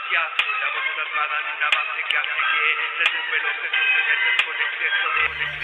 payaso, la voz plasmada en una base que hace que retumbe los sesos tenentes con exceso de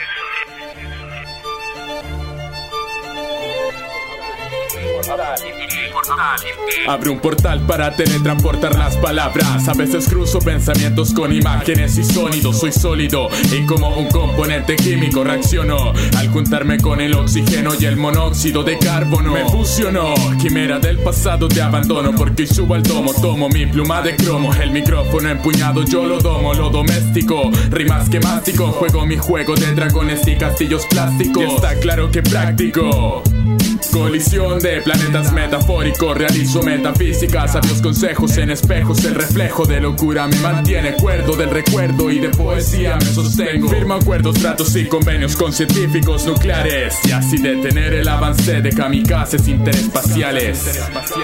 Abre un portal para teletransportar las palabras. A veces cruzo pensamientos con imágenes y sonidos. Soy sólido y como un componente químico reacciono al juntarme con el oxígeno y el monóxido de carbono. Me fusiono, quimera del pasado te abandono, porque hoy subo al domo, tomo mi pluma de cromo. El micrófono empuñado yo lo domo, lo doméstico, rimas que mástico. Juego mi juego de dragones y castillos plásticos, y está claro que práctico. Colisión de planetas metafórico, realizo metafísica, sabios consejos en espejos, el reflejo de locura me mantiene cuerdo, del recuerdo y de poesía me sostengo. Firmo acuerdos, tratos y convenios con científicos nucleares, y así detener el avance de kamikazes interespaciales.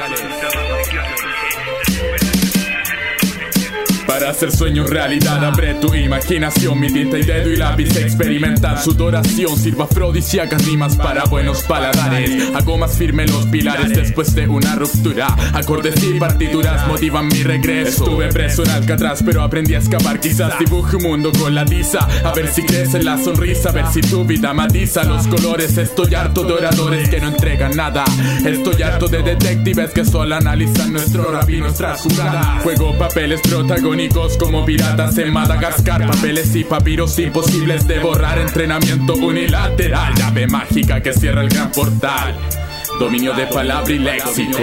Para hacer sueños realidad, abre tu imaginación. Mi tinta y dedo y lápiz experimentan sudoración. Sirva afrodisíacas rimas para buenos paladares. Hago más firme los pilares después de una ruptura. Acordes y partituras motivan mi regreso. Estuve preso en Alcatraz pero aprendí a escapar. Quizás dibuje un mundo con la tiza, a ver si crece la sonrisa, a ver si tu vida matiza los colores. Estoy harto de oradores que no entregan nada. Estoy harto de detectives que solo analizan nuestro rap y nuestras jugadas. Juego papeles protagónicos como piratas en Madagascar. Papeles y papiros imposibles de borrar. Entrenamiento unilateral, llave mágica que cierra el gran portal. Dominio de palabra y léxico.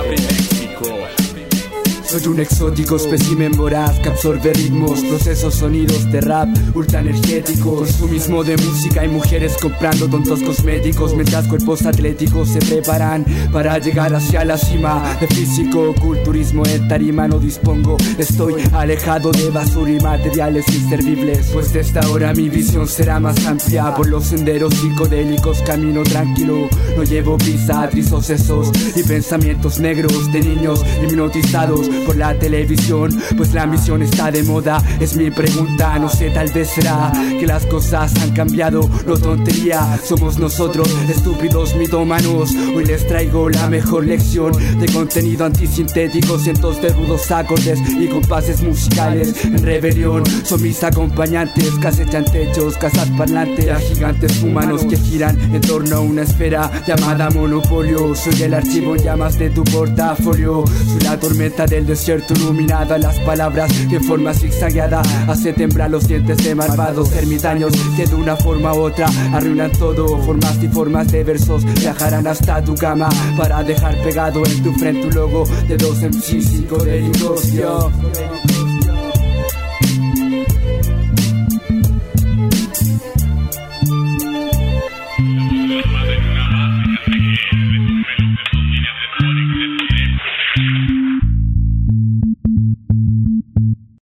Soy un exótico espécimen voraz que absorbe ritmos, procesos, sonidos de rap ultra energéticos. Consumismo de música y mujeres comprando tontos cosméticos, mientras cuerpos atléticos se preparan para llegar hacia la cima. De físico, culturismo en tarima no dispongo. Estoy alejado de basura y materiales inservibles, pues desde ahora mi visión será más amplia. Por los senderos psicodélicos camino tranquilo. No llevo prisa, trizos sesos y pensamientos negros de niños hipnotizados por la televisión, pues la ambición está de moda. Es mi pregunta, no sé, tal vez será que las cosas han cambiado. No tontería, somos nosotros, estúpidos mitómanos. Hoy les traigo la mejor lección de contenido antisintético. Cientos de rudos acordes y compases musicales en rebelión. Son mis acompañantes que acechan techos, casas parlantes, a gigantes humanos que giran en torno a una esfera llamada monopolio. Soy el archivo en llamas de tu portafolio. Soy la tormenta del desierto iluminada, las palabras que en forma zigzagueada hace temblar los dientes de malvados ermitaños que de una forma u otra arruinan todo. Formas y formas de versos viajarán hasta tu cama para dejar pegado en tu frente un logo de dos MCs psicodélicos.